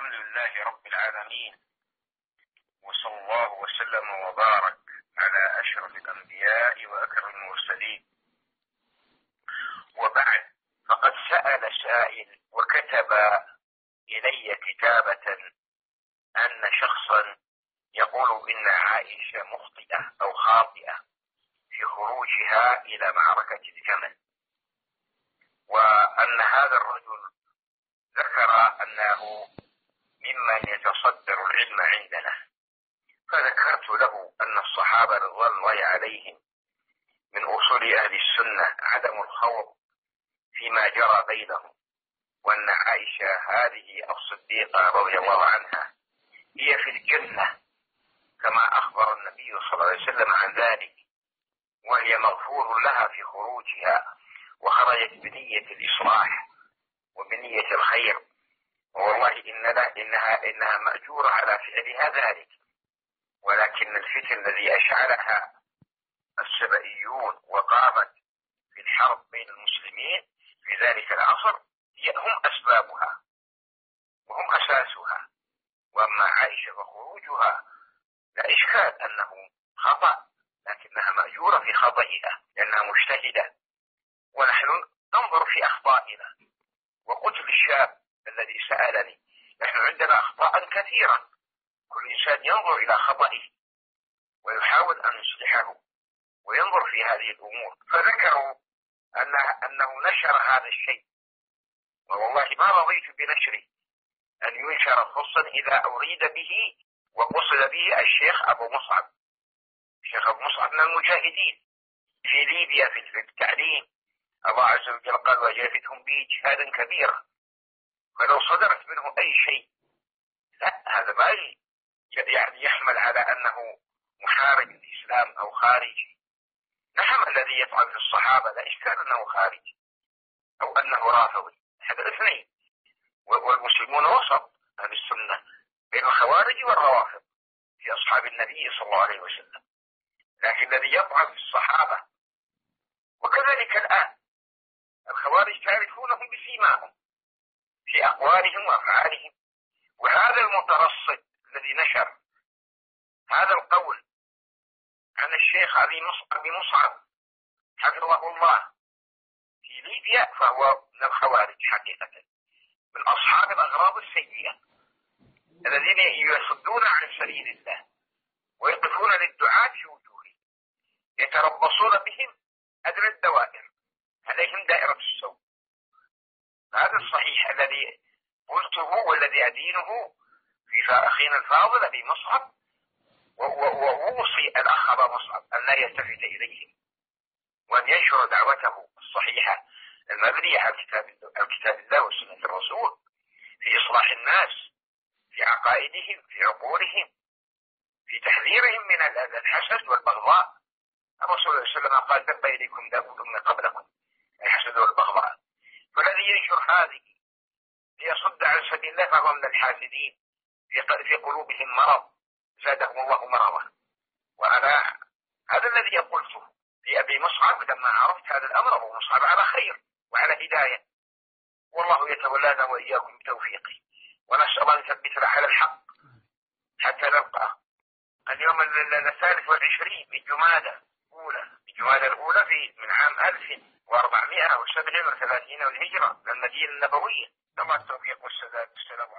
الحمد لله رب العالمين، وصلى الله وسلم وبارك على أشرف الأنبياء وأكرم المرسلين. وبعد، فقد سأل سائل وكتب إلي كتابة أن شخصا يقول إن عائشة مخطئة أو خاطئة في خروجها إلى معركة الجمل، وأن هذا الرجل ذكر أنه ممن يتصدر العلم عندنا. فذكرت له أن الصحابة رضوان الله عليهم من أصول أهل السنة عدم الخوض فيما جرى بينهم، وأن عائشة هذه الصديقة رضي الله عنها هي في الجنة كما أخبر النبي صلى الله عليه وسلم عن ذلك، وهي مغفور لها في خروجها، وخرجت بنية الإصلاح وبنية الخير، والله إنها مأجورة على فعلها ذلك. ولكن الفتن الذي أشعلها السبئيون وقامت في الحرب بين المسلمين في ذلك العصر هم أسبابها وهم أساسها. وأما عائشة فخروجها لا إشكال أنه خطأ، لكنها مأجورة في خطئها لأنها مجتهدة، ونحن ننظر في أخطائنا. وقلت للشاب الذي سألني نحن عندنا أخطاء كثيرة، كل إنسان ينظر إلى خطئه ويحاول أن يصلحه وينظر في هذه الأمور. فذكروا أنه نشر هذا الشيء، والله ما رضيت بنشره أن ينشر خصوصا إذا أريد به وقصد به الشيخ أبو مصعب. الشيخ أبو مصعب من المجاهدين في ليبيا في التعليم، الله عز وجل قال وجاهدهم به جهادا كبيرا. فلو صدرت منه أي شيء لا، هذا ما يعني يحمل على أنه محارب الإسلام أو خارجي. نعم، الذي يطعن في الصحابة لا إشكال أنه خارجي أو أنه رافضي، هذا الاثنين. والمسلمون وسط أهل السنة بين الخوارج والروافض في أصحاب النبي صلى الله عليه وسلم. لكن الذي يطعن في الصحابة، وكذلك الآن الخوارج تعرفونهم بسيماهم في أقوالهم وأفعالهم. وهذا المترصد الذي نشر هذا القول عن الشيخ أبي مصعب حفظه الله في ليبيا فهو من الخوارج حقيقة، من أصحاب الأغراض السيئة الذين يصدون عن سبيل الله ويقفون للدعاة في وجوههم، يتربصون بهم أدنى الدوائر، عليهم دائرة السوء. هذا الصحيح الذي قلته والذي أدينه في أخينا الفاضل أبي مصعب، وأوصي الأخ أبا مصعب أن لا يلتفت إليهم وأن ينشر دعوته الصحيحة المبنية على كتاب الله وسنة الرسول في إصلاح الناس، في عقائدهم، في عقولهم، في تحذيرهم من الحسد والبغضاء. الرسول صلى الله عليه وسلم قال دب إليكم داود من قبلكم الحسد والبغضاء. فالذي ينشر هذه ليصد عن سبيل الله فهو من الحاسدين في قلوبهم مرض زادهم الله مرضا. وأنا هذا الذي قلته لأبي مصعب لما عرفت هذا الأمر. أبو مصعب على خير وعلى هداية، والله يتولانا وإياكم بتوفيقه، ونسأل أن يثبتنا على الحق حتى نلقاه. اليوم 23 من جمادى الأولى من عام 1437 والهجرة للمدينة النبوية. الله التوفيق والسداد. السلام